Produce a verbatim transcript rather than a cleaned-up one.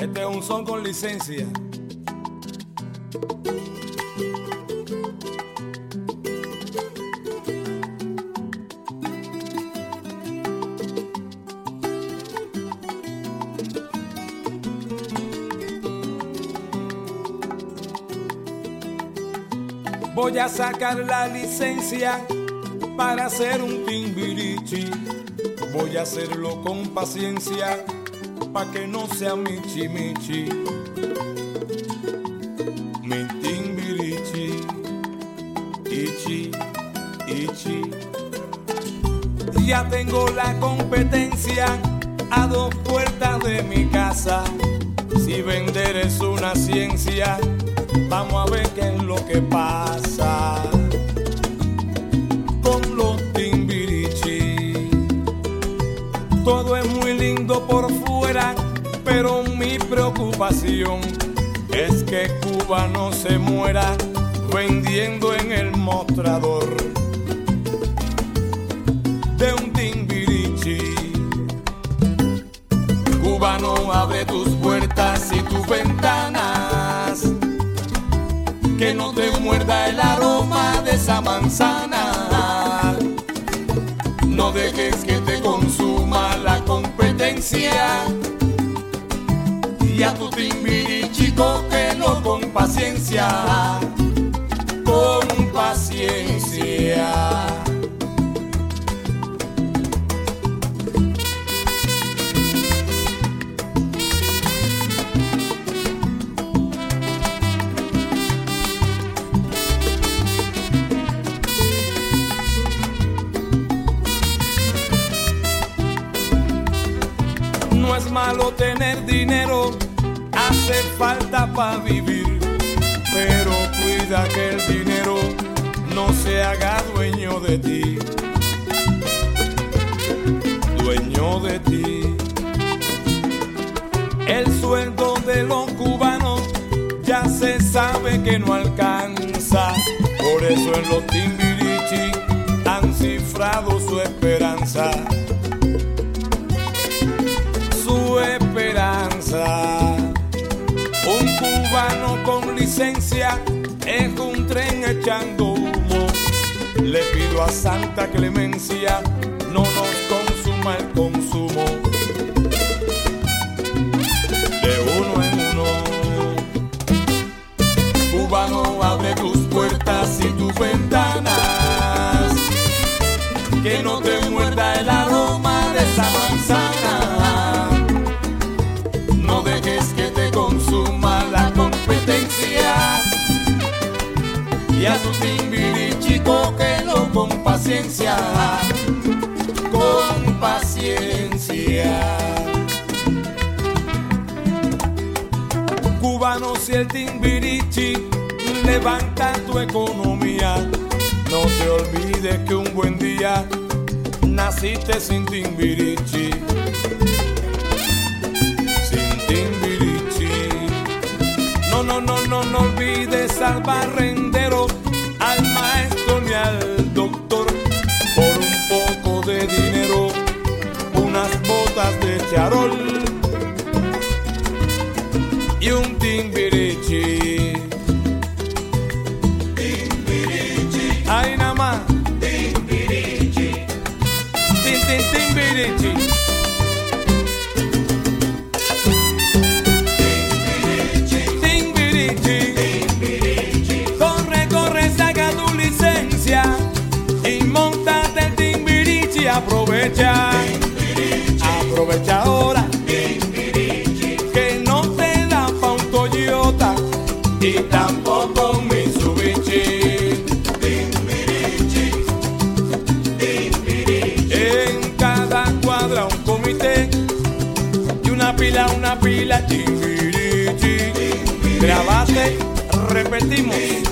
Este es un son con licencia. Voy a sacar la licencia para hacer un timbirichi. Voy a hacerlo con paciencia pa' que no sea michi michi. Mi timbirichi, ichi, ichi. Ya tengo la competencia a dos puertas de mi casa. Si vender es una ciencia, vamos a ver qué es lo que pasa con los timbirichi. Todo es muy lindo por fuera, pero mi preocupación es que Cuba no se muera vendiendo en el mostrador de un timbirichi. Cubano, abre tus puertas y tus ventanas, que no te muerda el aroma de esa manzana. No dejes que te consuma la competencia, y a tu timbirichi cógelo con paciencia, con paciencia. No es malo tener dinero, hace falta para vivir, pero cuida que el dinero no se haga dueño de ti, dueño de ti. El sueldo de los cubanos ya se sabe que no alcanza, por eso en los timbirichi han cifrado su esperanza. Su esperanza. Un cubano con licencia es un tren echando humo. Le pido a Santa Clemencia no nos consuma el consumo de uno en uno. Cubano, abre tus puertas y tus ventanas, que no te muerda el aroma de esa manzana. No dejes que te consuma la competencia, y a tu timbirichi cógelo con paciencia, con paciencia. Cubano, si el timbirichi levanta tu economía, no te olvides que un buen día naciste sin timbirichi. No, no, no, no, no olvides al barrendero, al maestro ni al doctor. Por un poco de dinero, unas botas de charol y un timbirichi. Timbirichi. Ay, nada más. Timbirichi. Tin, tin, timbirichi. Aprovecha, aprovecha ahora, que no te da pa' un Toyota y tampoco un Mitsubishi. En cada cuadra un comité y una pila, una pila, timbirichi. Grabate, repetimos.